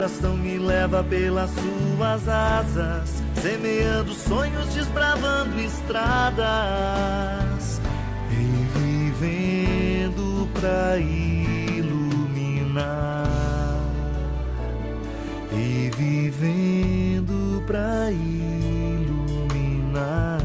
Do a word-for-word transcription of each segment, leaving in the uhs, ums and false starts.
coração me leva pelas suas asas, semeando sonhos, desbravando estradas e vivendo pra iluminar, e vivendo pra iluminar.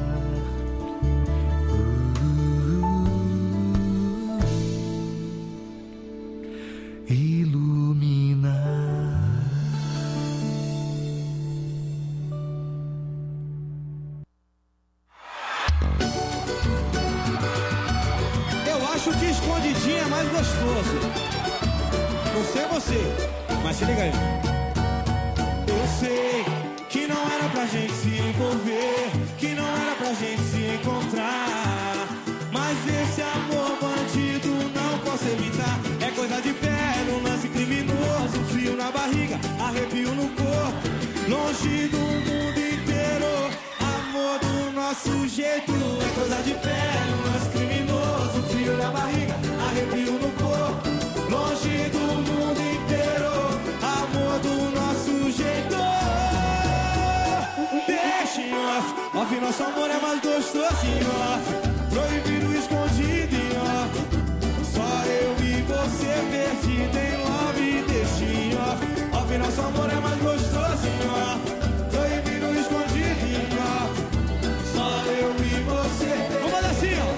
Não sei você, mas se liga aí. Eu sei que não era pra gente se envolver, que não era pra gente se encontrar, mas esse amor bandido não posso evitar. É coisa de pé, um lance criminoso, frio na barriga, arrepio no corpo, longe do mundo inteiro. Amor do nosso jeito, é coisa de pé, um lance criminoso, frio na barriga, arrepio no corpo, longe do mundo inteiro. Amor do nosso jeito. Deixa em off, off, nosso amor é mais gostoso em off, proibido, escondido em off, só eu e você perdido em love. Deixa em off, off, nosso amor é mais gostoso em off, proibido, escondido em off, só eu e você. Vamos fazer assim, ó.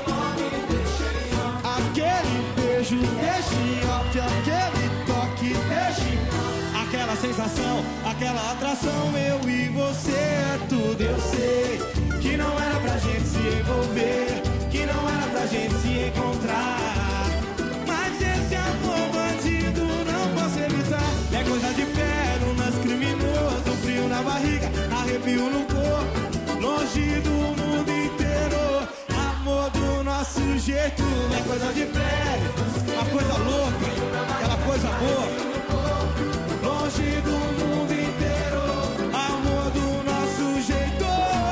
Aquele beijo, deixa em off, aquele toque, deixa em off, aquela sensação, aquela atração, eu e você é tudo. Eu sei que não era pra gente se envolver, que não era pra gente se encontrar, mas esse amor bandido não posso evitar. É coisa de pé, um lance criminoso, frio na barriga, arrepio no corpo, longe do mundo inteiro. Amor do nosso jeito, é coisa de pé, uma coisa louca, aquela coisa boa, longe do mundo inteiro. Amor do nosso jeito.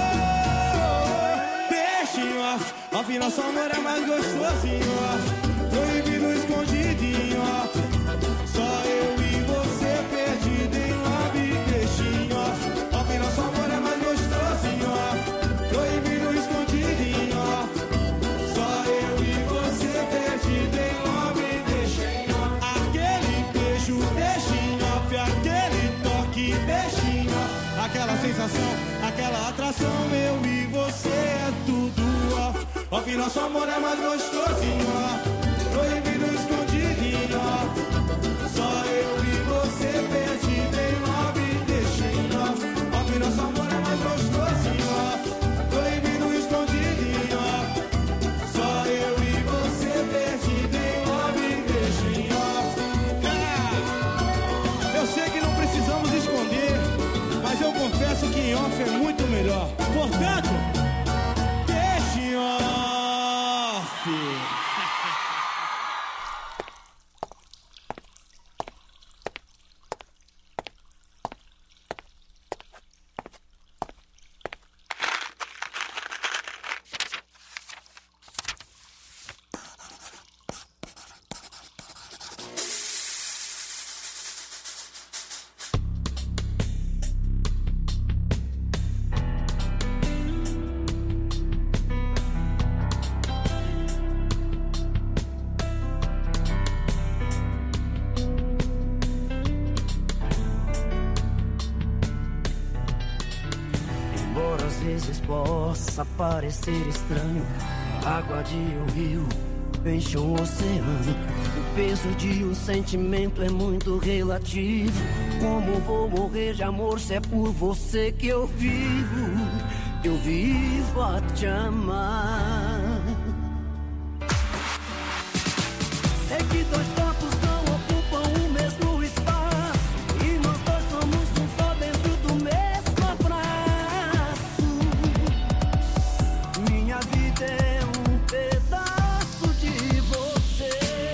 Deixa em off, off, nosso amor é mais gostoso em off, proibido, escondido em off, só eu e você perdido em love. Deixa em off, off, nosso amor é mais gostoso em off, proibido, escondido em off, só eu e você perdido em love. Deixa em off, aquele beijo, deixa em off, aquele toque, deixa em off, aquela sensação, aquela atração, eu e você é tudo off. Off, nosso amor é mais gostoso em off, proibido, escondido em off, só eu e você perdido em love. Deixa em off, off, nosso amor é mais gostoso em off, proibido, escondido em off, só eu e você perdido em love. Deixa em off. É. Eu sei que não precisamos esconder, mas eu confesso que em off é muito melhor. Portanto, deixa em off. Possa parecer estranho, a água de um rio enche um oceano. O peso de um sentimento é muito relativo. Como vou morrer de amor se é por você que eu vivo? Eu vivo a te amar. Sei que dois corpos não ocupam o mesmo espaço, e nós dois somos um só dentro do mesmo abraço. Minha vida é um pedaço de você.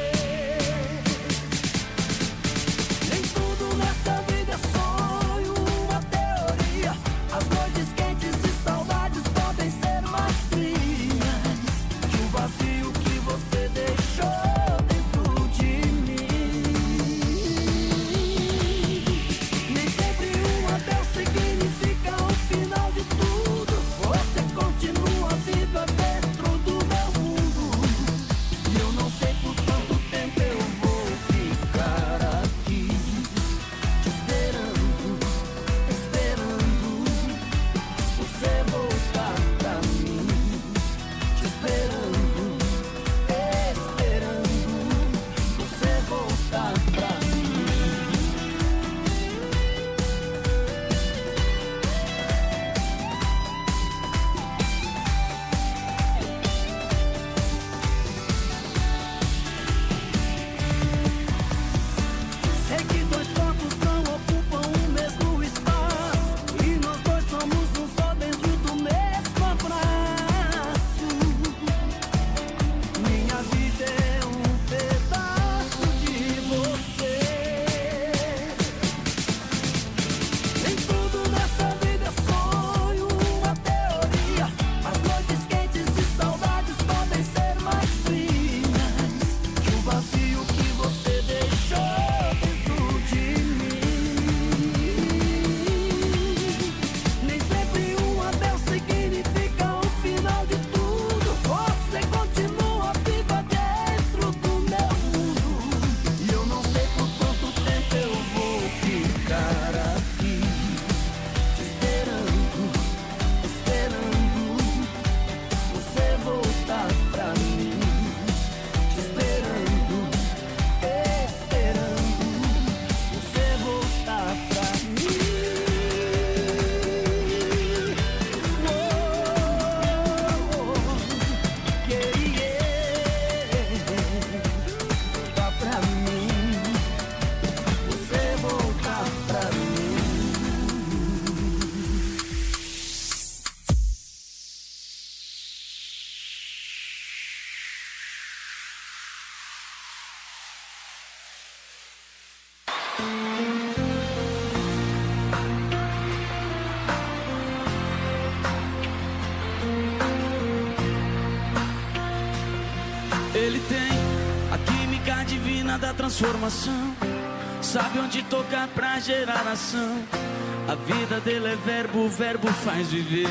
Nem tudo nessa vida é sonho, uma teoria. As noites quentes e saudades podem ser mais frias que o vazio que você deixou dentro de Ele tem a química divina da transformação, sabe onde tocar pra gerar ação. A vida dele é verbo, o verbo faz viver.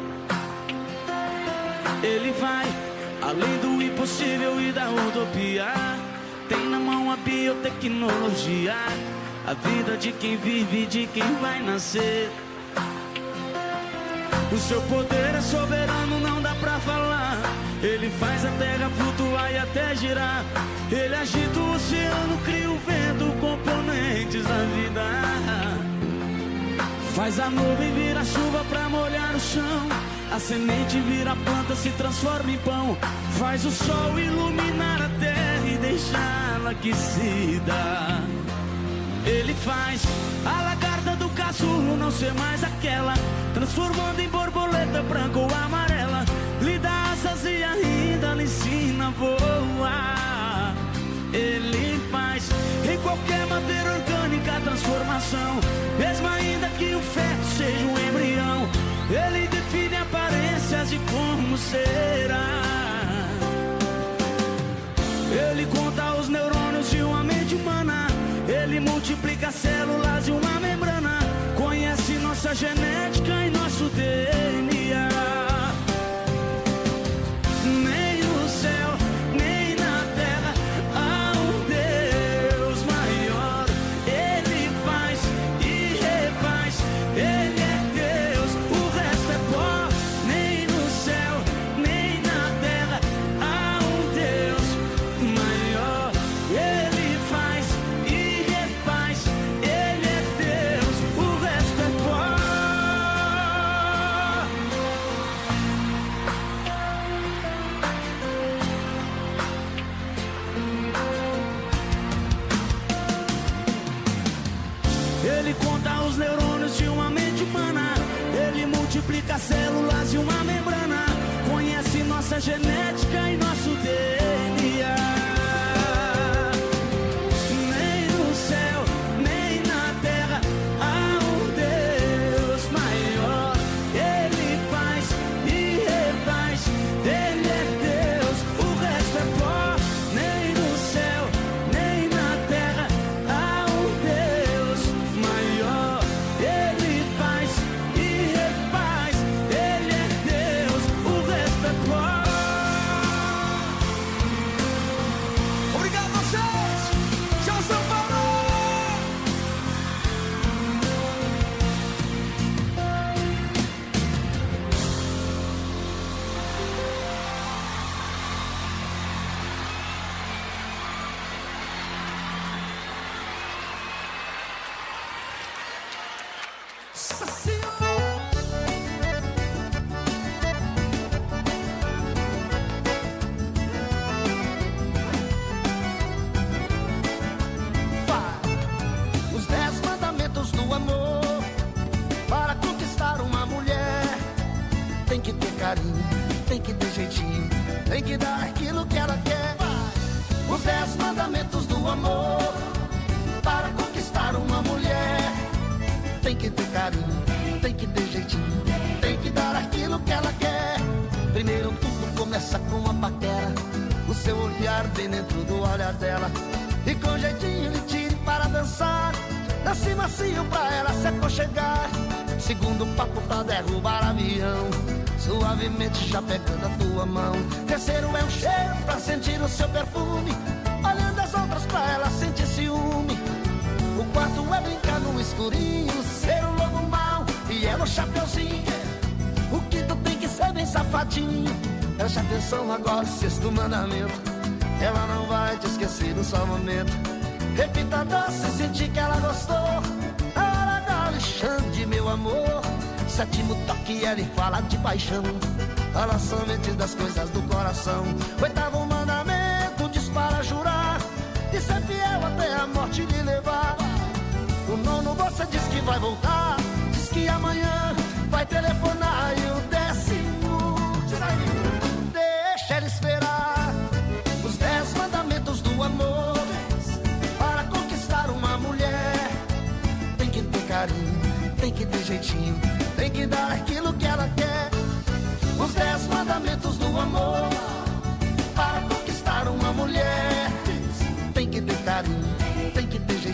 Ele vai além do impossível e da utopia. Tem na mão a biotecnologia, a vida de quem vive, de quem vai nascer. O seu poder é soberano, não dá pra falar. Ele faz a terra flutuar e até girar. Ele agita o oceano, cria o vento, componentes da vida. Faz a nuvem virar chuva pra molhar o chão. A semente vira planta, se transforma em pão. Faz o sol iluminar a terra e deixá-la aquecida. Ele faz a lagarta do casulo não ser mais aquela, transformando em borboleta branca ou amarela. Lhe dá asas e ainda lhe ensina a voar. Ele faz em qualquer matéria orgânica a transformação, mesmo ainda que o feto seja um embrião. Ele define aparências de como será. Ele conta os neurônios de uma mente humana. Ele multiplica células de uma membrana. Conhece nossa genética e nosso D N A. Nem no céu, nem na terra há um Deus maior. Ele faz e refaz. Ele é Deus, o resto é pó. Nem no céu, nem na terra há um Deus maior. Ele faz e refaz. Ele é Deus, o resto é pó. Ele conta os neurônios de uma mente humana. Ele multiplica células de uma membrana. Conhece nossa genética e nosso D N A. Nem no céu, nem na terra há um Deus maior. Ele faz e refaz. Ele é Deus, o resto é pó. Nem no céu, nem na terra há um Deus maior. Ele faz e refaz. Ele é Deus, o resto é pó. Obrigado a vocês. Tchau, São Paulo. Os dez mandamentos do amor. Para conquistar uma mulher, tem que ter carinho, tem que ter jeitinho, tem que dar aquilo que ela quer. Os dez mandamentos do amor. Para conquistar uma mulher, tem que ter carinho, tem que ter jeitinho, tem que dar aquilo que ela quer. Primeiro tudo começa com uma paquera, o seu olhar bem dentro do olhar dela. E com jeitinho lhe tire para dançar, dance macio pra ela se aconchegar. Segundo papo pra derrubar avião, suavemente já pegando a tua mão. Terceiro é um cheiro pra sentir o seu perfume, olhando as outras pra ela sentir ciúme. O quarto é brincar no escurinho, ser um lobo mau e ela o chapeuzinho. O quinto tem que ser bem safadinho. Preste atenção agora, sexto mandamento, ela não vai te esquecer no só momento. Repita doce e sentir que ela gostou, a hora da Alexandre, meu amor. Sétimo toque, ela fala de paixão, fala somente das coisas do coração. Oitavo mandamento diz para jurar e ser fiel até a morte lhe levar. O nono você diz que vai voltar, diz que amanhã vai telefonar. E o décimo, tira aí, deixa ela esperar. Os dez mandamentos do amor. Para conquistar uma mulher, tem que ter carinho, tem que ter jeitinho, tem que dar aquilo que ela quer. Os dez mandamentos do amor. Para conquistar uma mulher,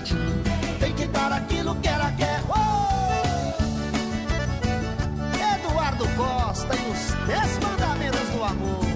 jeitinho, tem que dar aquilo que ela quer. Oh! Eduardo Costa e os dez mandamentos do amor.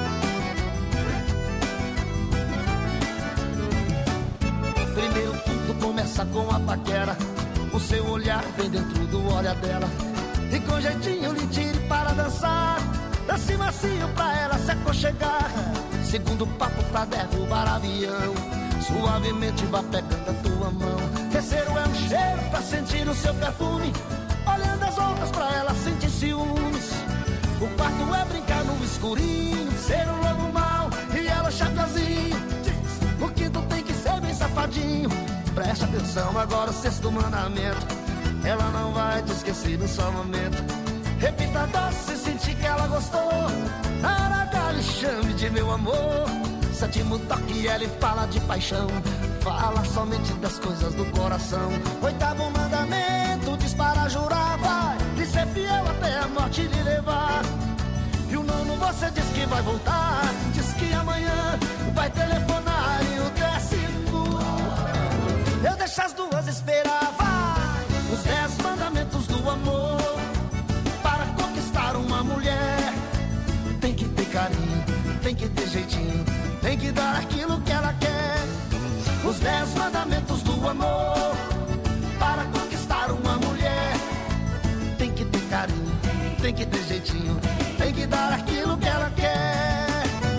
Primeiro tudo começa com a paquera. O seu olhar vem dentro do olhar dela, e com jeitinho lhe tire para dançar. Dance macio pra ela se aconchegar. Segundo papo pra derrubar avião, suavemente vá pegando a tua mão. Terceiro é um cheiro pra sentir o seu perfume, olhando as outras pra ela sentir ciúmes. O quarto é brincar no escurinho, ser um lobo mau e ela chapiazinho. O quinto tem que ser bem safadinho. Preste atenção agora, o sexto mandamento, ela não vai te esquecer num só momento. Repita doce se sentir que ela gostou. Aragale, chame de meu amor. Sétimo toque, ela fala de paixão, fala somente das coisas do coração. Oitavo mandamento, diz para jurar, vai lhe ser fiel até a morte lhe levar. E o nono você diz que vai voltar, diz que amanhã vai telefonar. E o décimo, eu deixo as duas esperar, vai. Os dez mandamentos do amor. Para conquistar uma mulher, tem que ter carinho, tem que ter jeitinho, tem que dar aquilo que ela quer. Os dez mandamentos do amor. Para conquistar uma mulher, tem que ter carinho, tem que ter jeitinho, tem que dar aquilo que ela quer.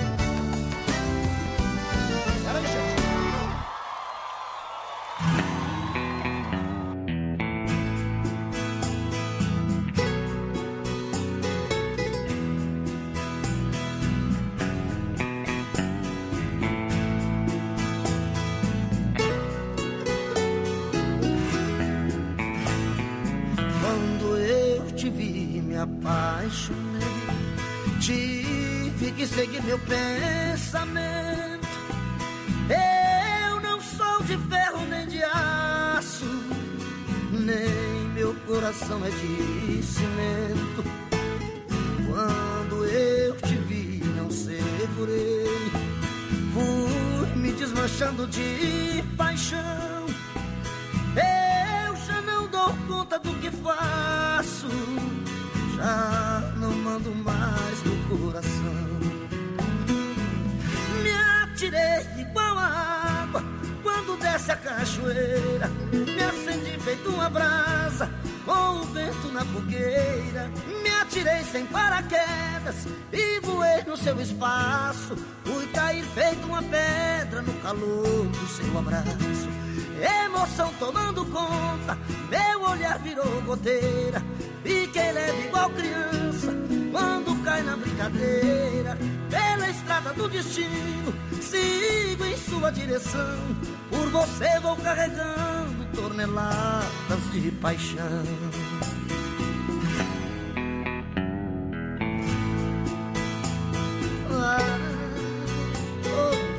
Apaixonei, tive que seguir meu pensamento. Eu não sou de ferro nem de aço, nem meu coração é de cimento. Quando eu te vi não segurei, fui me desmanchando de paixão. Eu já não dou conta do que faço, já não mando mais do coração. Me atirei igual a água quando desce a cachoeira. Me acendi feito uma brasa com o vento na fogueira. Me atirei sem paraquedas e voei no seu espaço. Fui cair feito uma pedra no calor do seu abraço. Emoção tomando conta, meu olhar virou goteira. Fiquei leve igual criança quando cai na brincadeira. Pela estrada do destino, sigo em sua direção. Por você vou carregando toneladas de paixão. Ah, oh.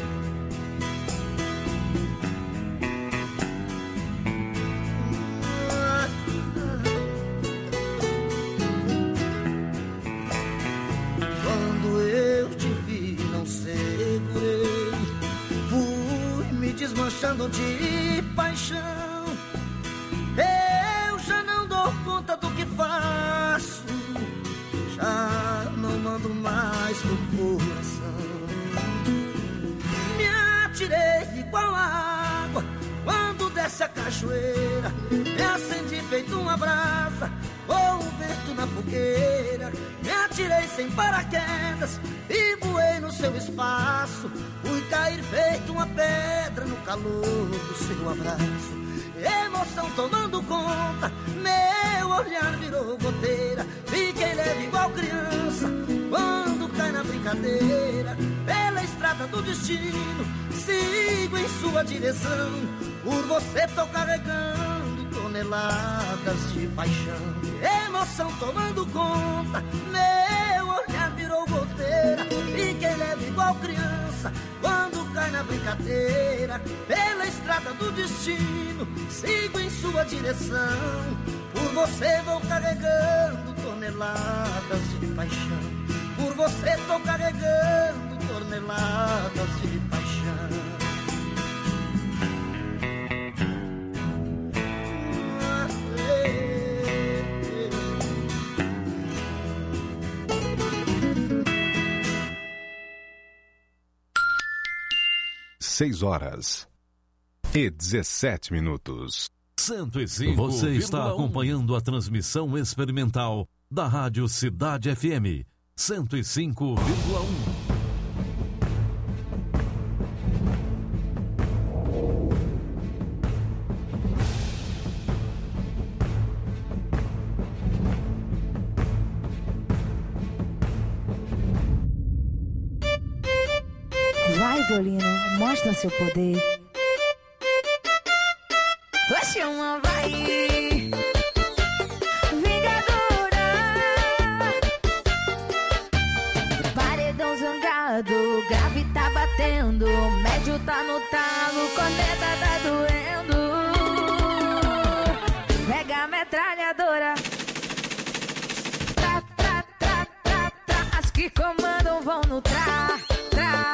Desmanchando de paixão. Eu já não dou conta do que faço, já não mando mais pro coração. Me atirei igual a água quando desce a cachoeira. Me acendi feito uma brasa com o vento na fogueira. Me atirei sem paraquedas e voei no seu espaço. Fui cair feito uma pedra no calor do seu abraço. Emoção tomando conta, meu olhar virou goteira. Fiquei leve igual criança quando cai na brincadeira. Pela estrada do destino, sigo em sua direção. Por você tô carregando toneladas de paixão. Emoção tomando conta, meu olhar virou goteira. Fiquei leve igual criança quando cai na brincadeira. Pela estrada do destino, sigo em sua direção. Por você vou carregando toneladas de paixão. Por você tô carregando toneladas de paixão. dezesseis horas e dezessete minutos. cento e cinco. Você está acompanhando a transmissão experimental da Rádio Cidade F M cento e cinco vírgula um. Vai, violino, mostra seu poder. Vai chamar, vai. Vingadora. Paredão zangado, grave tá batendo, médio tá no talo, corneta tá doendo. Pega a metralhadora. Tra, tra, tra, tra, tra. As que comandam vão no tra, tra.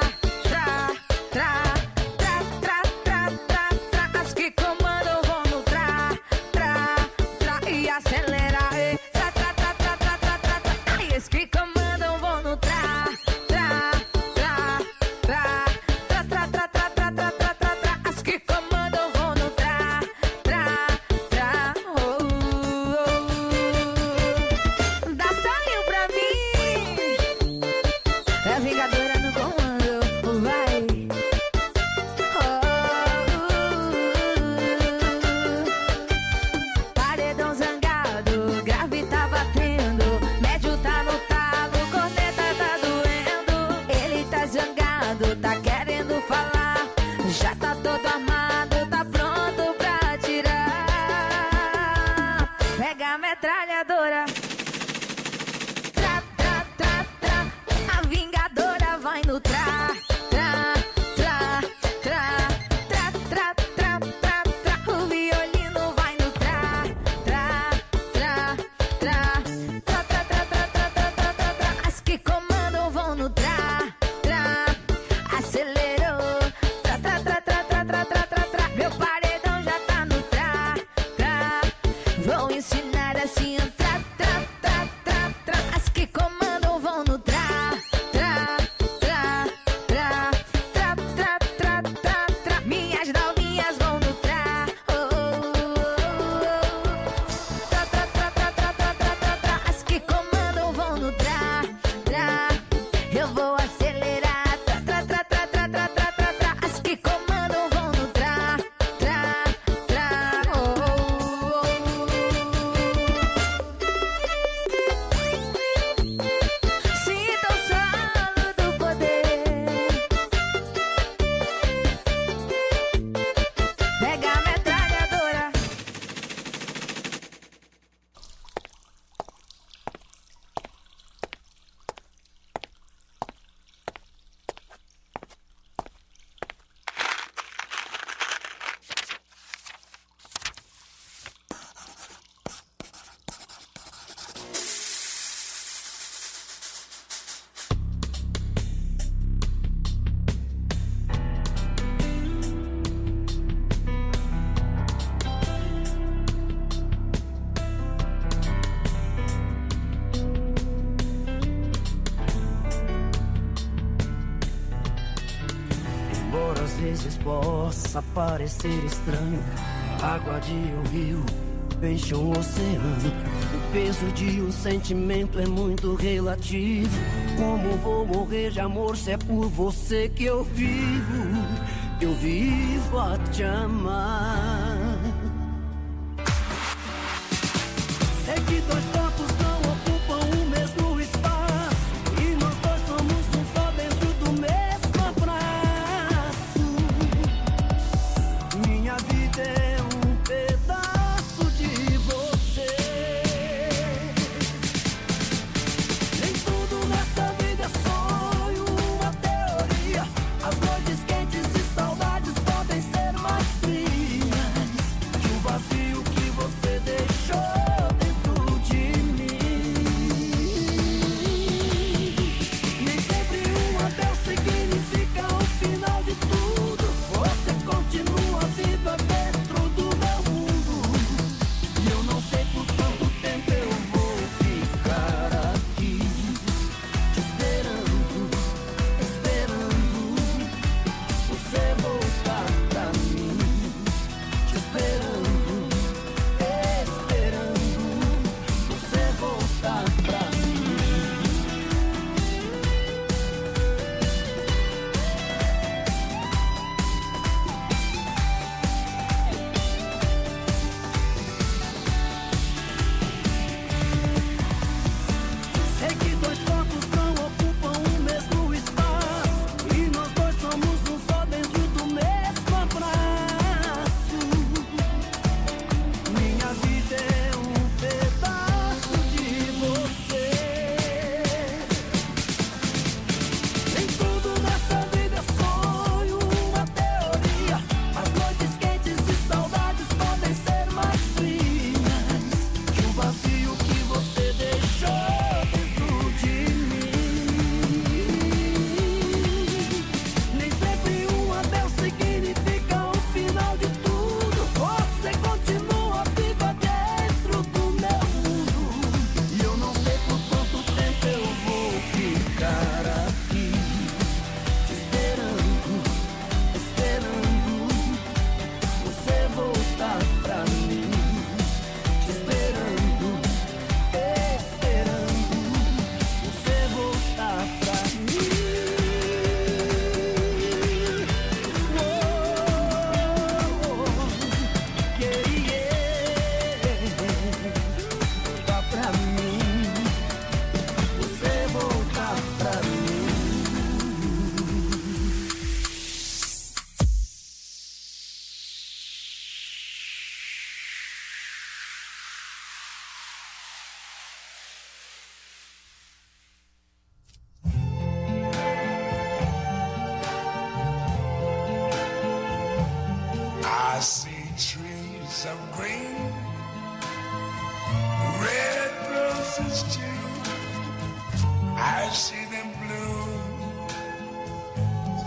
Possa parecer estranho, água de um rio enche um oceano. O peso de um sentimento é muito relativo. Como vou morrer de amor se é por você que eu vivo? Eu vivo a te amar. Sei que dois corpos não ocupam o mesmo espaço, e nós dois somos um só dentro do mesmo abraço. Minha vida é um pedaço de você. Nem tudo nessa vida é sonho, uma teoria. As noites quentes e saudades podem ser mais frias.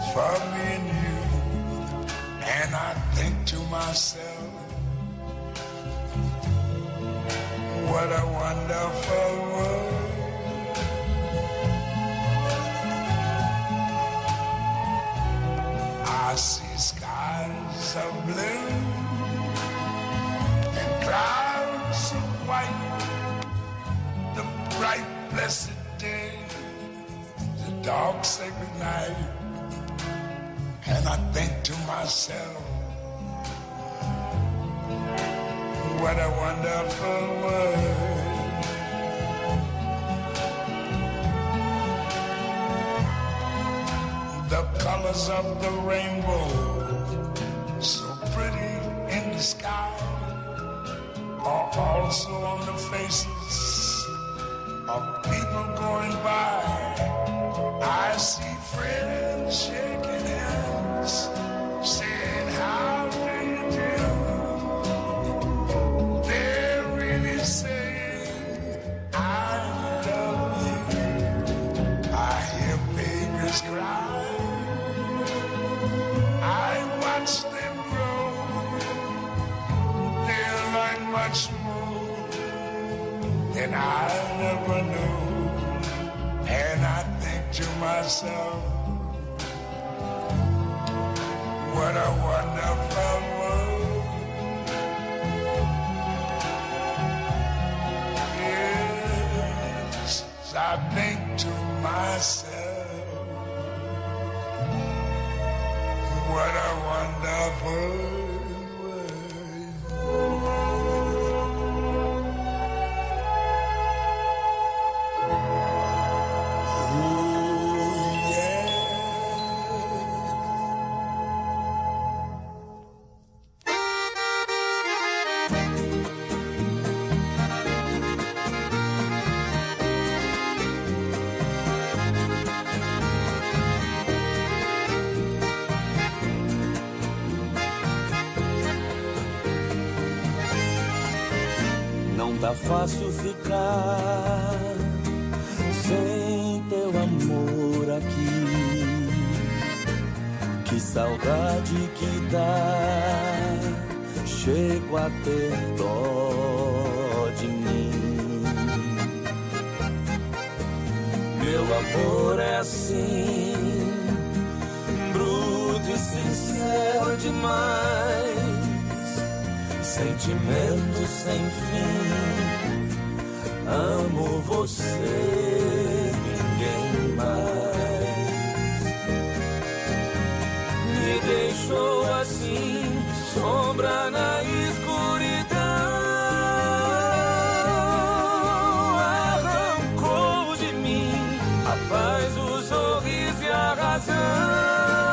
for me and you. And I think to myself, what a wonderful world. I see skies of blue and clouds of white, the bright blessed day, the dark sacred night. And I think to myself, what a wonderful world. The colors of the rainbow, so pretty in the sky, are also on the faces of people going by. I see friends shaking hands, saying how do you do. They're really saying I love you. I hear babies cry, I watch them grow. They'll learn much more than I never knew. And I think to myself, what a wonderful world. Yes, I think to myself, what a wonderful world. Tá fácil ficar sem teu amor aqui. Que saudade que dá, chego a ter dó de mim. Meu amor é assim, bruto e sincero demais. Sentimento sem fim, amo você, ninguém mais. Me deixou assim, sombra na escuridão. Arrancou de mim a paz, o sorriso e a razão.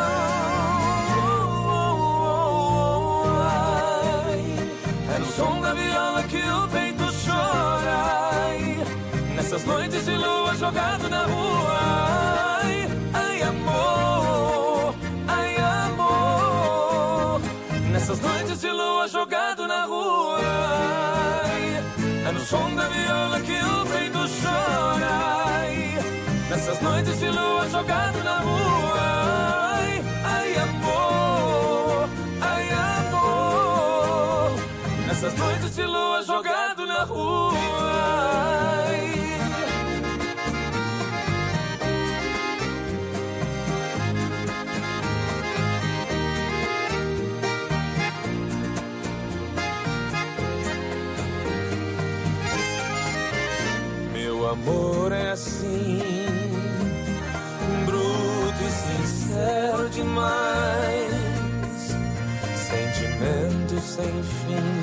Som da viola que o peito chora, ai, nessas noites de lua jogado na rua. Ai, ai amor, ai amor, nessas noites de lua jogado na rua. Ai, é no som da viola que o peito chora, ai, nessas noites de lua jogado na rua. Ai, ai amor, ai amor, nessas noites de lua jogado na rua. Meu amor é assim, bruto e sincero demais. Sentimento sem fim,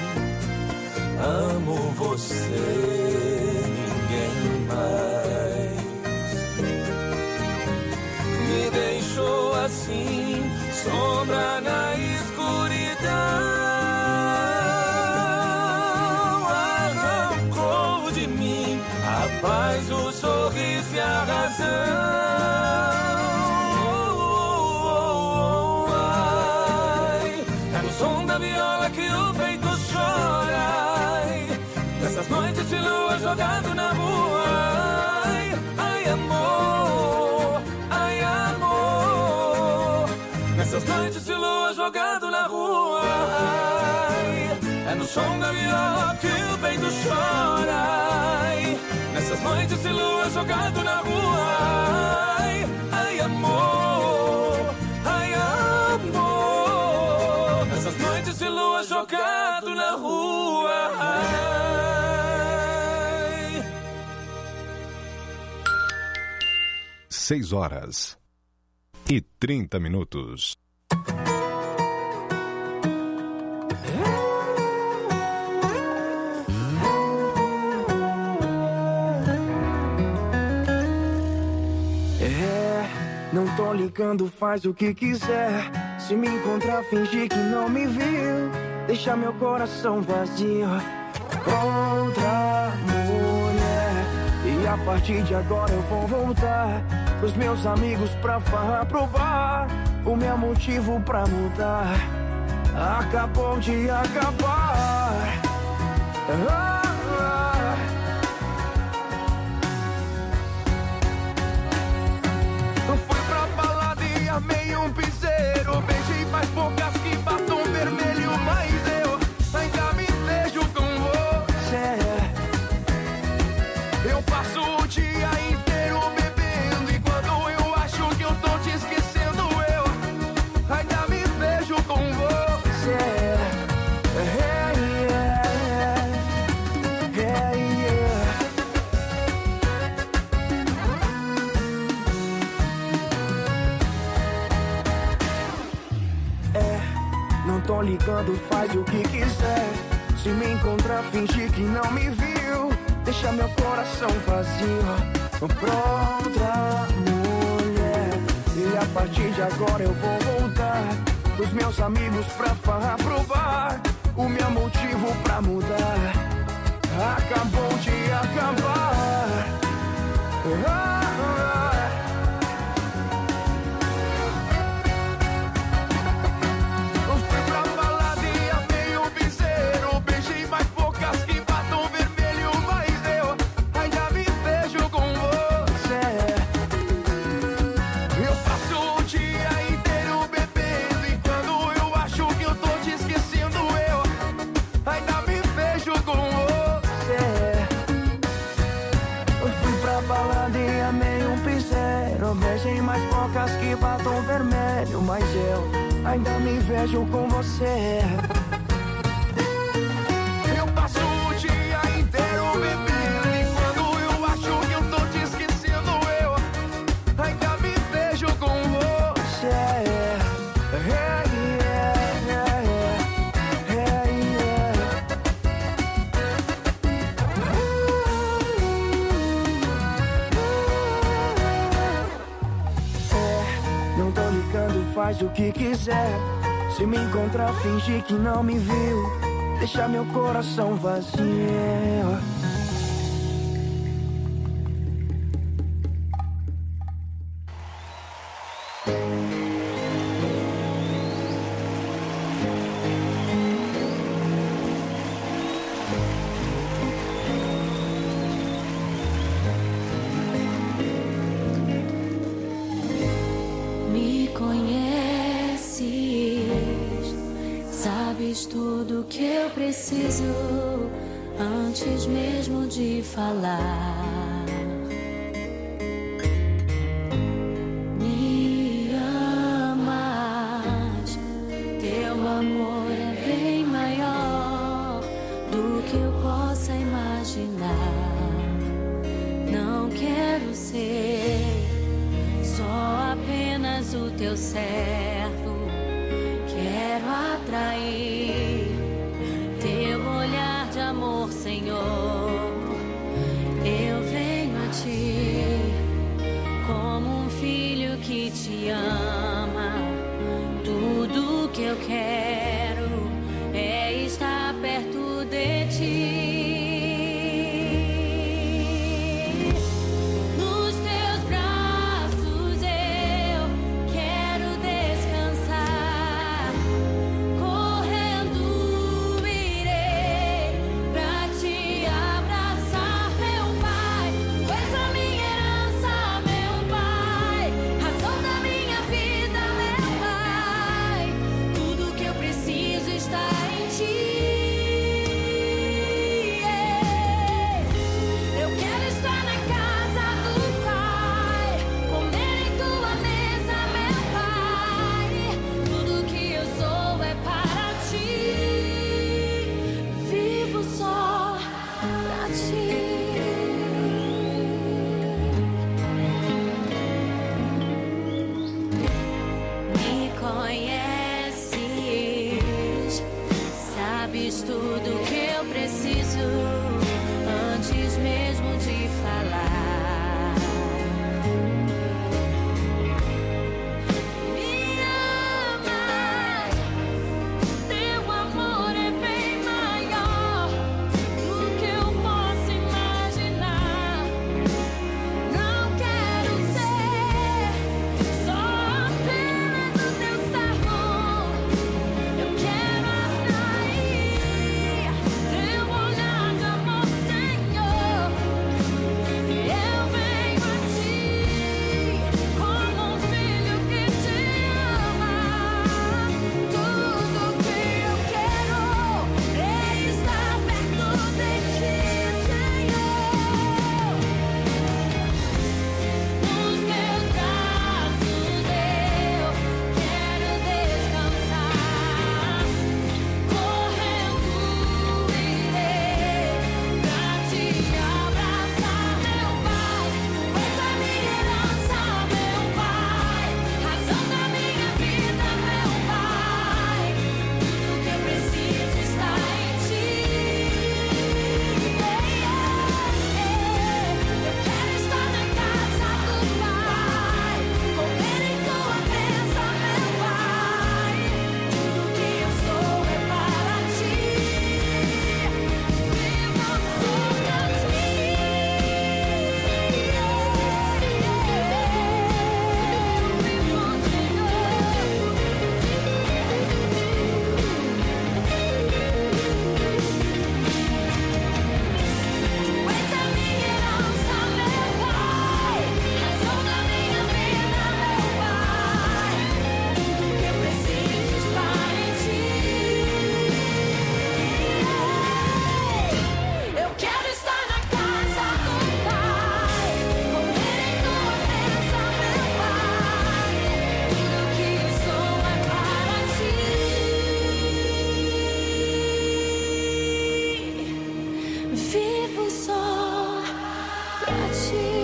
amo você, ninguém mais. Me deixou assim, sombra na escuridão. Arrancou de mim a paz, o sorriso e a razão. Som da viola que o peito chora, ai, nessas noites de lua jogado na rua. Ai, ai amor, ai amor, no som da viola que o peito chora. Ai, nessas noites de lua jogado na rua. Ai, ai amor, ai amor. Nessas noites de lua jogado na rua. Ai. Seis horas e trinta minutos. Não tô ligando, faz o que quiser. Se me encontrar, fingir que não me viu. Deixa meu coração vazio. Outra mulher. E a partir de agora eu vou voltar pros meus amigos pra farra, pro bar. O meu motivo pra mudar acabou de acabar. Ah, ah. Eu fui pra balada e amei um piseiro. Beijei mais bocas que batom vermelho. Mas eu ainda me vejo com você. Eu passo o dia inteiro bebendo. E quando eu acho que eu tô te esquecendo, eu ainda me vejo com você. Hey, yeah, yeah, yeah. É, não tô ligando, faz o que quiser. Se me encontrar, fingir que não me viu. Deixa meu coração vazio pra outra mulher. E a partir de agora eu vou voltar pros meus amigos pra farra, pro bar. O meu motivo pra mudar acabou de acabar. Ah, ah. Eu fui pra balada e amei um piseiro. Beijei mais bocas que batom vermelho. Mas eu ainda me vejo com você. Eu passo o dia inteiro bebendo. E quando eu acho que eu tô te esquecendo, eu ainda me vejo com você. Eu fui pra balada e amei um piseiro. Beijei mais bocas que batom vermelho. Mas eu ainda me vejo com você. Eu passo o dia inteiro bebendo. E quando eu acho que eu tô te esquecendo, eu ainda me vejo com você. Hey, yeah, yeah, yeah, yeah. É, não tô ligando, faz o que quiser. Se me encontrar, fingir que não me viu. Deixa meu coração vazio. Me conheces, sabes tudo que eu preciso antes mesmo de falar. Me amas, teu amor é bem maior do que eu possa imaginar. Não quero ser só apenas o teu servo. Quero atrair teu olhar de amor, Senhor. Eu venho a ti como um filho que te ama. Tudo que eu quero é estar perto de ti. Correndo vivo só pra ti.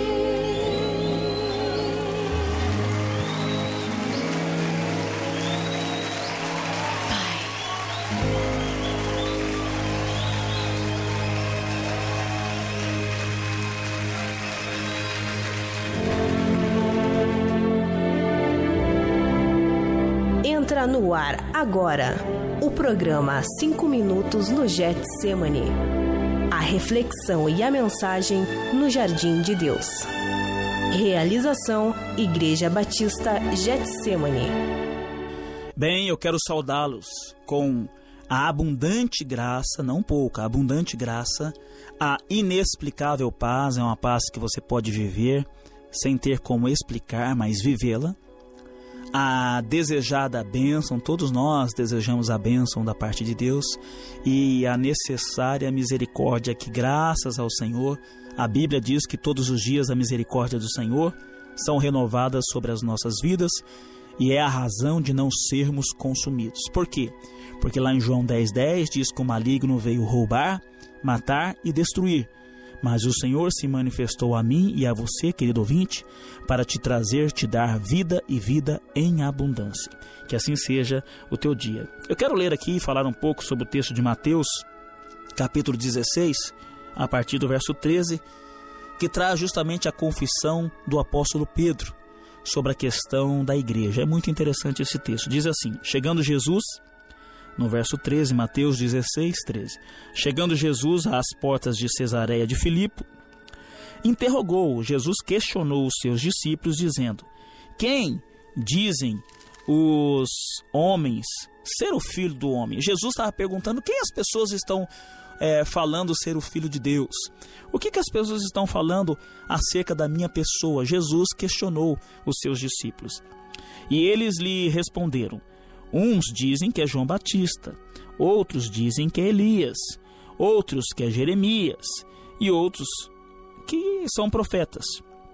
Entra no ar agora o programa cinco minutos no Getsemane. A reflexão e a mensagem no Jardim de Deus. Realização Igreja Batista Getsemane. Bem, eu quero saudá-los com a abundante graça, não pouca, a abundante graça, a inexplicável paz, é uma paz que você pode viver sem ter como explicar, mas vivê-la. A desejada bênção, todos nós desejamos a bênção da parte de Deus, e a necessária misericórdia que, graças ao Senhor, a Bíblia diz que todos os dias a misericórdia do Senhor são renovadas sobre as nossas vidas, e é a razão de não sermos consumidos. Por quê? Porque lá em João dez, dez diz que o maligno veio roubar, matar e destruir. Mas o Senhor se manifestou a mim e a você, querido ouvinte, para te trazer, te dar vida e vida em abundância. Que assim seja o teu dia. Eu quero ler aqui e falar um pouco sobre o texto de Mateus, capítulo dezesseis, a partir do verso treze, que traz justamente a confissão do apóstolo Pedro sobre a questão da igreja. É muito interessante esse texto. Diz assim: chegando Jesus... No verso treze, Mateus dezesseis, treze. Chegando Jesus às portas de Cesareia de Filipe, interrogou, Jesus questionou os seus discípulos, dizendo: quem dizem os homens ser o filho do homem? Jesus estava perguntando quem as pessoas estão é, falando ser o filho de Deus. O que, que as pessoas estão falando acerca da minha pessoa? Jesus questionou os seus discípulos. E eles lhe responderam: uns dizem que é João Batista, outros dizem que é Elias, outros que é Jeremias, e outros que são profetas.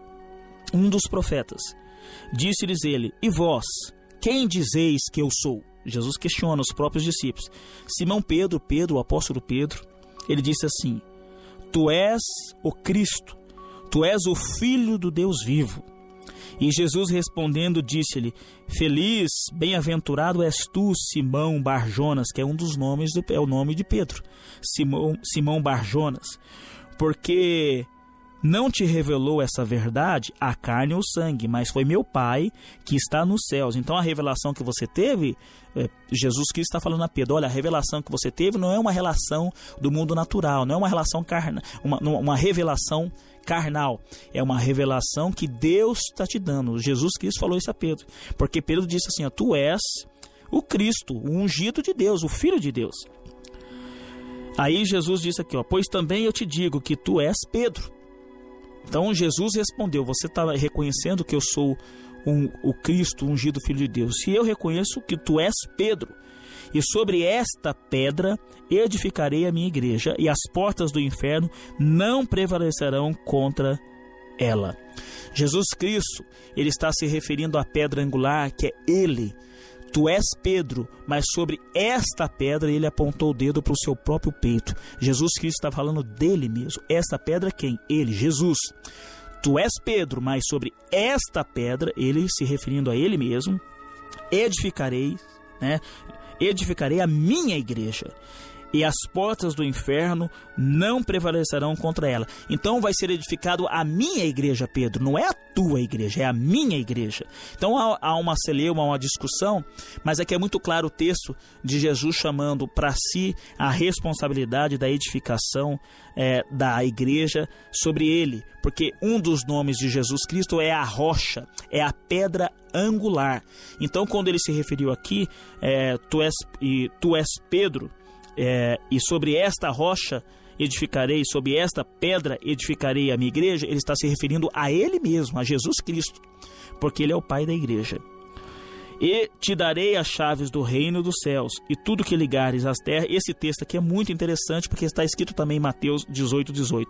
Um dos profetas. Disse-lhes ele: e vós, quem dizeis que eu sou? Jesus questiona os próprios discípulos. Simão Pedro, Pedro, o apóstolo Pedro, ele disse assim: tu és o Cristo, tu és o Filho do Deus vivo. E Jesus respondendo disse-lhe: feliz, bem-aventurado és tu, Simão Barjonas, que é um dos nomes, do, é o nome de Pedro, Simão, Simão Barjonas, porque não te revelou essa verdade a carne ou sangue, mas foi meu Pai que está nos céus. Então a revelação que você teve, é, Jesus Cristo está falando a Pedro: olha, a revelação que você teve não é uma relação do mundo natural, não é uma relação carnal, uma, uma revelação carnal, é uma revelação que Deus está te dando. Jesus Cristo falou isso a Pedro, porque Pedro disse assim: ó, tu és o Cristo, o ungido de Deus, o Filho de Deus. Aí Jesus disse aqui, ó, pois também eu te digo que tu és Pedro. Então Jesus respondeu: você está reconhecendo que eu sou um, o Cristo, o ungido Filho de Deus, e eu reconheço que tu és Pedro, e sobre esta pedra edificarei a minha igreja, e as portas do inferno não prevalecerão contra ela. Jesus Cristo, ele está se referindo à pedra angular, que é ele. Tu és Pedro, mas sobre esta pedra ele apontou o dedo para o seu próprio peito. Jesus Cristo está falando dele mesmo. Esta pedra quem? Ele, Jesus. Tu és Pedro, mas sobre esta pedra, ele se referindo a ele mesmo, edificarei, né? Edificarei a minha igreja, e as portas do inferno não prevalecerão contra ela. Então vai ser edificado a minha igreja, Pedro, não é a tua igreja, é a minha igreja. Então há, há uma celeuma, uma discussão, mas aqui é muito claro o texto de Jesus chamando para si a responsabilidade da edificação é, da igreja sobre ele, porque um dos nomes de Jesus Cristo é a rocha, é a pedra angular. Então quando ele se referiu aqui, é, tu, és, e, tu és Pedro, É, e sobre esta rocha edificarei, sobre esta pedra edificarei a minha igreja, ele está se referindo a ele mesmo, a Jesus Cristo, porque ele é o Pai da igreja. E te darei as chaves do reino dos céus, e tudo que ligares às terras. Esse texto aqui é muito interessante, porque está escrito também em Mateus dezoito, dezoito.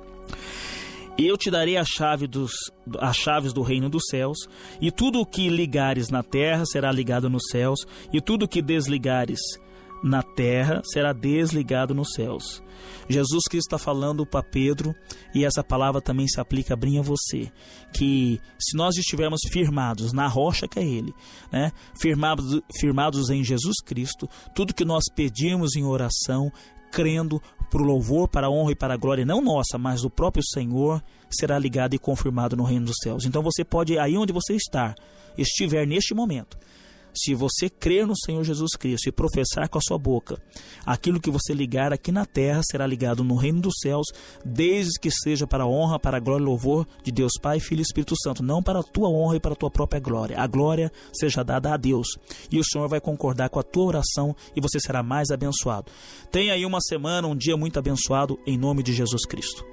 Eu te darei a chave dos, as chaves do reino dos céus, e tudo o que ligares na terra será ligado nos céus, e tudo o que desligares na terra será desligado nos céus. Jesus Cristo está falando para Pedro, e essa palavra também se aplica bem a você, que se nós estivermos firmados na rocha que é Ele, né? firmados, firmados em Jesus Cristo, tudo que nós pedimos em oração, crendo para o louvor, para a honra e para a glória, não nossa, mas do próprio Senhor, será ligado e confirmado no reino dos céus. Então você pode, aí onde você está, estiver neste momento, se você crer no Senhor Jesus Cristo e professar com a sua boca, aquilo que você ligar aqui na terra será ligado no reino dos céus, desde que seja para a honra, para a glória e louvor de Deus Pai, Filho e Espírito Santo, não para a tua honra e para a tua própria glória. A glória seja dada a Deus, e o Senhor vai concordar com a tua oração e você será mais abençoado. Tenha aí uma semana, um dia muito abençoado, em nome de Jesus Cristo.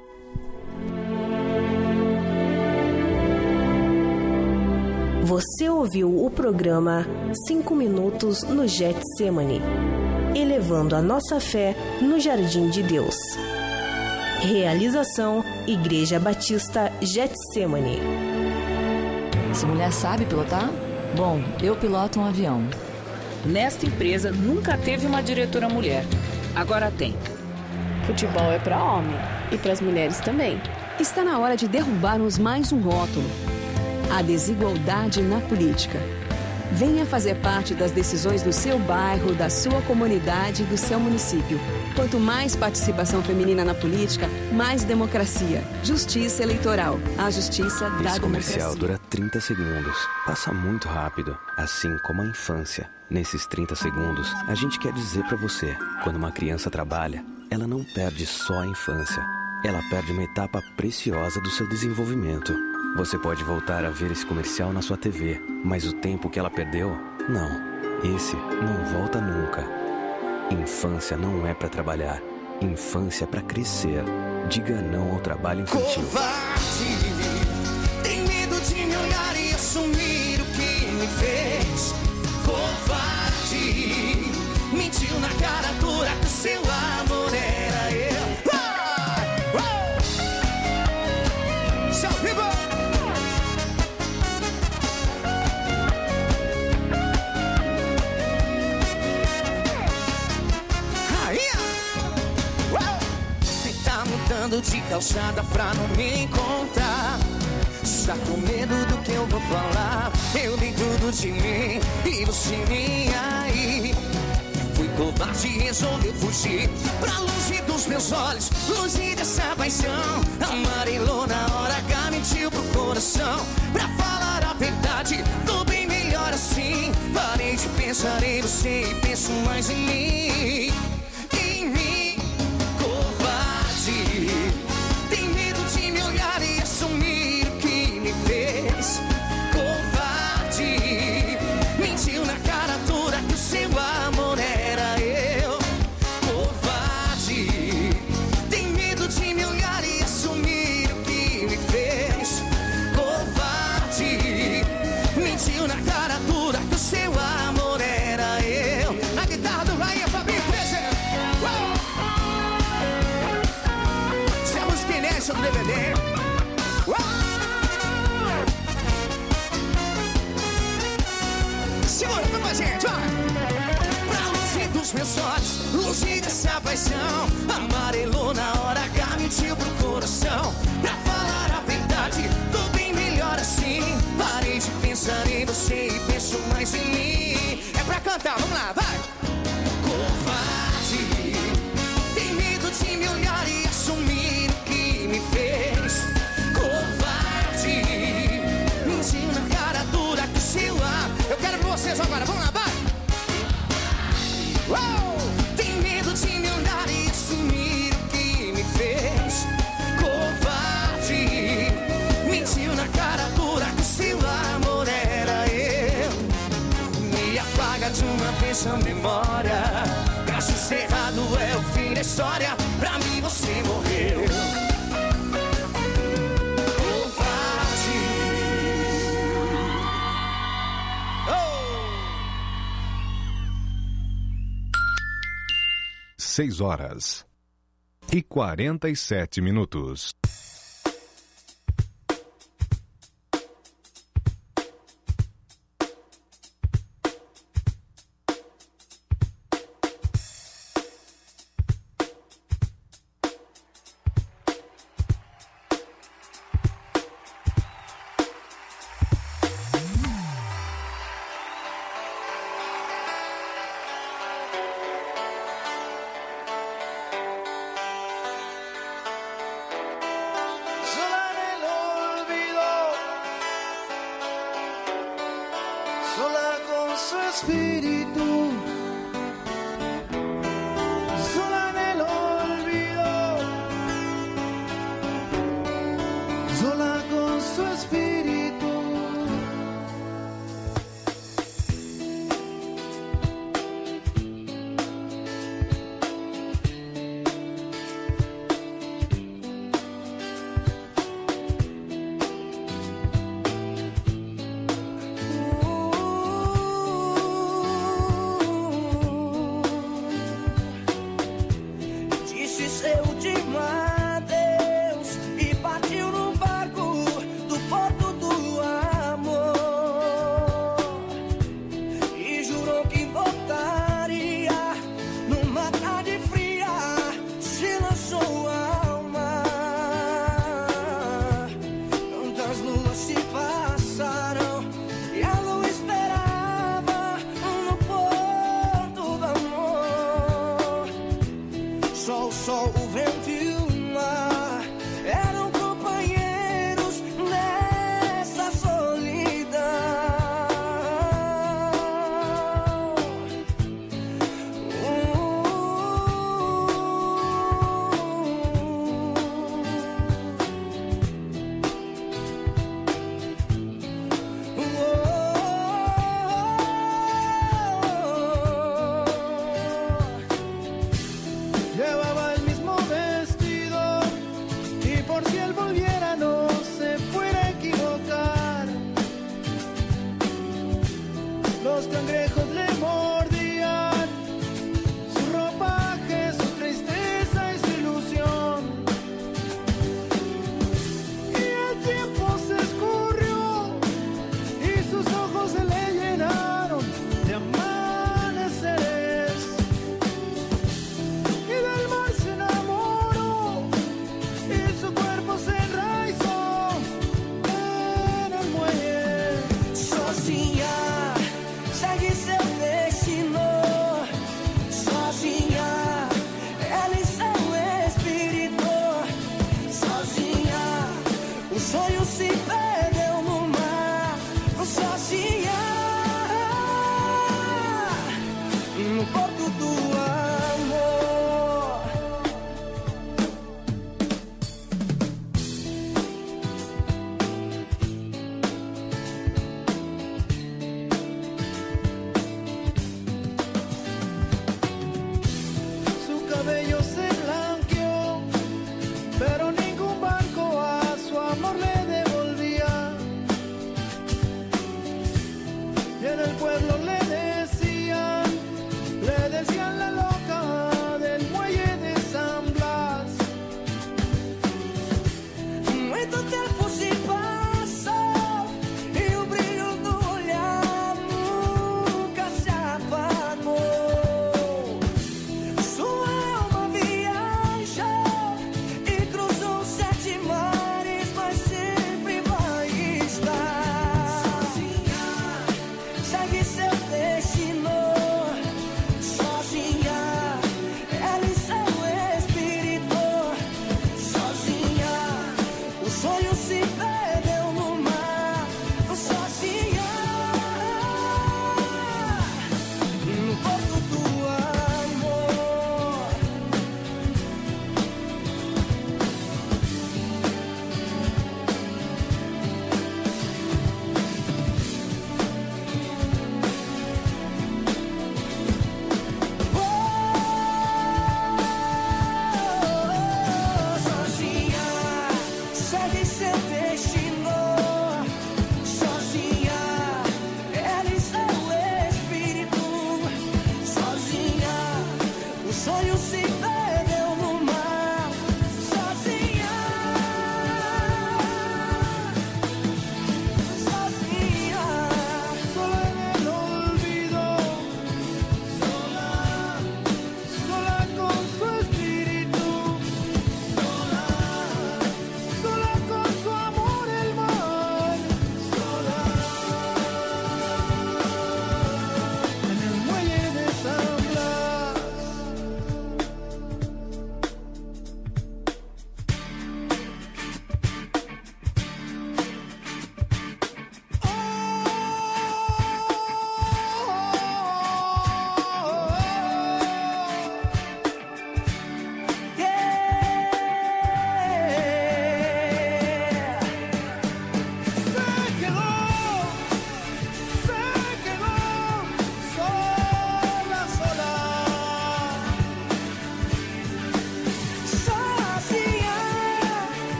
Você ouviu o programa cinco minutos no Getsemane, elevando a nossa fé no Jardim de Deus. Realização Igreja Batista Getsemane. Essa mulher sabe pilotar? Bom, eu piloto um avião. Nesta empresa nunca teve uma diretora mulher. Agora tem. Futebol é para homem e para as mulheres também. Está na hora de derrubarmos mais um rótulo: a desigualdade na política. Venha fazer parte das decisões do seu bairro, da sua comunidade e do seu município. Quanto mais participação feminina na política, mais democracia. Justiça eleitoral. A justiça da democracia. Esse comercial dura trinta segundos. Passa muito rápido, assim como a infância. Nesses trinta segundos, a gente quer dizer pra você, quando uma criança trabalha, ela não perde só a infância. Ela perde uma etapa preciosa do seu desenvolvimento. Você pode voltar a ver esse comercial na sua T V, mas o tempo que ela perdeu, não. Esse não volta nunca. Infância não é pra trabalhar. Infância é pra crescer. Diga não ao trabalho infantil. Covarde, tem medo de me olhar e assumir o que me fez. Covarde, mentiu na cara dura que seu amor era eu. De calçada pra não me encontrar. Está com medo do que eu vou falar. Eu dei tudo de mim e você nem aí. Fui covarde e resolvi fugir pra longe dos meus olhos, longe dessa paixão. Amarelou na hora H, mentiu pro coração. Pra falar a verdade, tô bem melhor assim. Parei de pensar em você e penso mais em mim. Em mim, covarde. Tem medo de me olhar e assumir o que me fez. Covarde, mentiu na cara dura que o seu amor era eu. Covarde, tem medo de me olhar e assumir o que me fez. Covarde, mentiu na cara dura que o seu amor era eu. Na guitarra do Ryan Fabinho presente. Do D V D. Uau! Segura, vem com a gente, vai! Pra longe dos meus olhos, longe dessa paixão. Amarelou na hora H, mentiu pro coração. Pra falar a verdade, tô bem melhor assim. Parei de pensar em você e penso mais em mim. É pra cantar, vamos lá, vai! Covarde, tem medo de me olhar e assumir me fez. Covarde, mentiu na cara dura que seu ar. Eu quero com vocês agora, vamos lá, vai! Uou! Tem medo de me olhar e assumir o que me fez. Covarde, mentiu na cara dura que seu amor era eu. Me apaga de uma vez a memória. Caso cerrado é o fim da história. Pra mim você morreu. Seis horas e quarenta e sete minutos. espíritu, sola en el olvido, sola con su espíritu.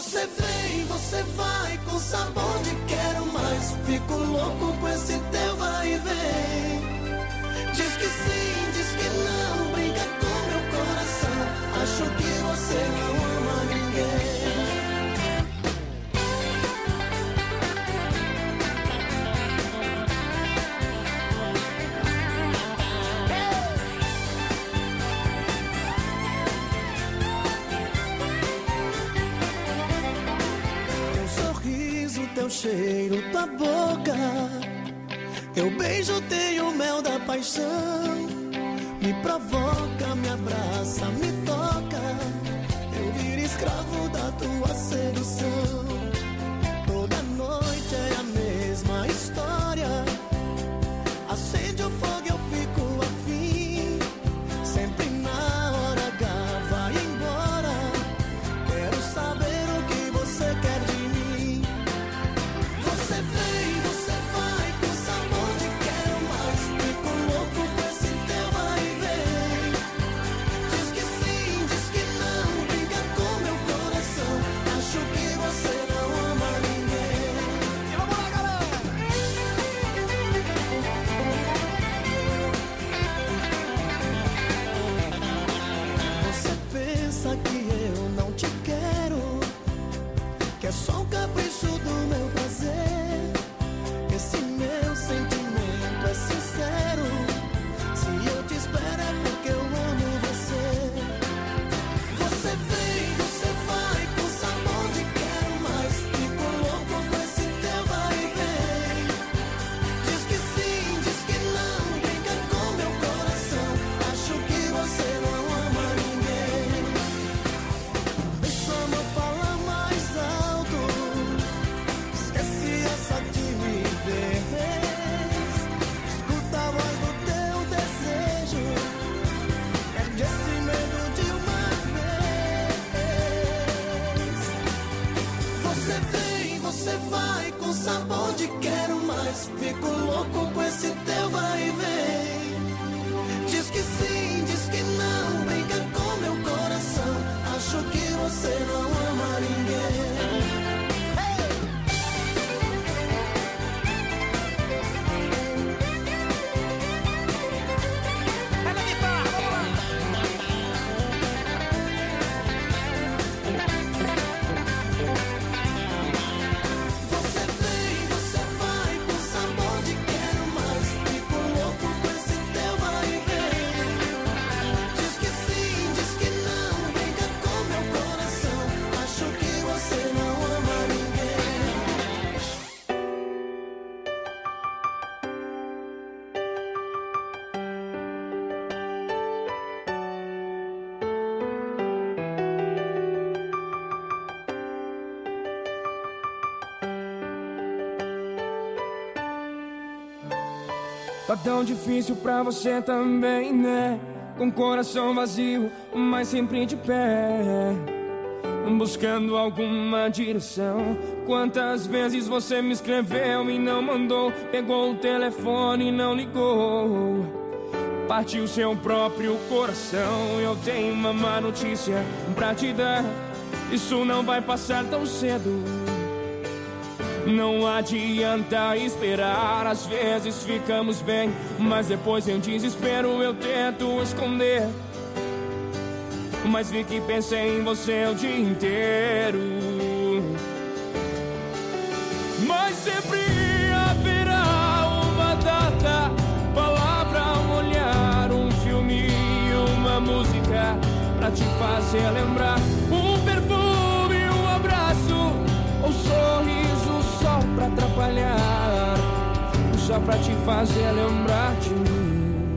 Você vem, você vai com sabor de quero mais. Fico louco com esse teu vai e vem. Diz que sim, diz que não, brinca com meu coração. Acho que você não ama ninguém. Teu sorriso, teu cheiro, tua boca. Teu beijo tem o mel da paixão. Me provoca, me abraça, me toca. Eu viro escravo da tua sedução. Toda noite é a mesma história. Acende o fogo, eu fico afim. Sempre na hora H vai embora. Quero saber o que você quer de mim. Você vem, você vai com sabor de quero mais. Fico louco com esse teu vai e vem. Diz que sim, diz que não, brinca com meu coração. Acho que você não ama ninguém. E vamos lá, galera! Você pensa que eu não te quero, que é só um capricho do meu prazer. Esse meu sentimento é sincero. Se eu te espero é porque eu amo você. Você vem, você vai com sabor de quero mais. Fico louco com esse teu vai e vem. Diz que sim, diz que não, brinca com meu coração. Acho que você não ama ninguém. Deixa a mão falar mais alto. Esquece essa timidez. Escuta a voz do teu desejo. Perde esse medo de uma vez. Você vem, você vai com sabor de quero mais. Fico louco com esse teu vai e vem. Diz que sim, diz que não, brinca com meu coração. Acho que você não ama ninguém. Você vem, você vai com sabor de quero mais. Fico louco com esse teu vai e vem. Diz que sim, diz que não, brinca com meu coração. Acho que você não ama ninguém. Tá tão difícil pra você também, né? Com coração vazio, mas sempre de pé, buscando alguma direção. Quantas vezes você me escreveu e não mandou? Pegou o telefone e não ligou. Partiu seu próprio coração. Eu tenho uma má notícia pra te dar. Isso não vai passar tão cedo. Não adianta esperar. Às vezes ficamos bem, mas depois em desespero eu tento esconder. Mas vi que pensei em você o dia inteiro. Mas sempre haverá uma data, palavra, um olhar, um filme, uma música pra te fazer lembrar. Um perfume, um abraço, um sorriso só pra atrapalhar, só pra te fazer lembrar de mim.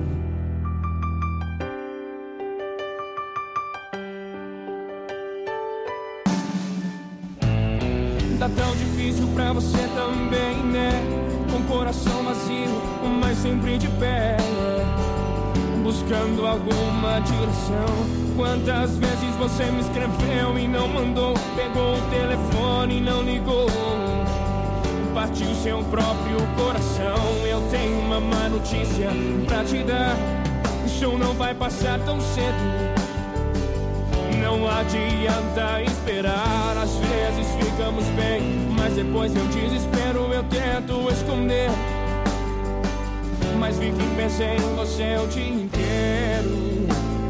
Tá tão difícil pra você também, né? Com coração vazio, mas sempre de pé, buscando alguma direção. Quantas vezes você me escreveu e não mandou? Pegou o telefone e não ligou. Partiu seu próprio coração. Eu tenho uma má notícia pra te dar. O show não vai passar tão cedo. Não adianta esperar, às vezes ficamos bem, mas depois meu desespero eu tento esconder. Mas vi que pensei em você o dia inteiro.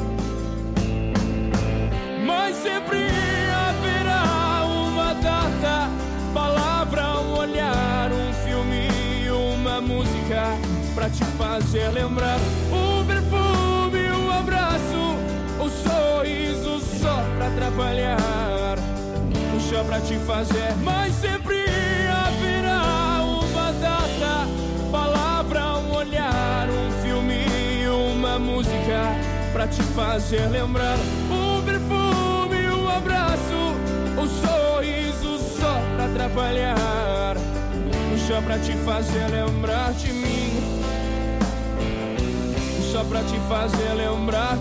Mas sempre haverá uma data, palavra, um olhar, um filme e uma música pra te fazer lembrar. O perfume, o abraço, o sorriso só pra atrapalhar, um show pra te fazer. Mas sempre haverá uma data, palavra, um olhar, um filme e uma música pra te fazer lembrar. O perfume, o abraço, o sorriso só pra atrapalhar, um show pra te fazer lembrar de mim, só pra te fazer lembrar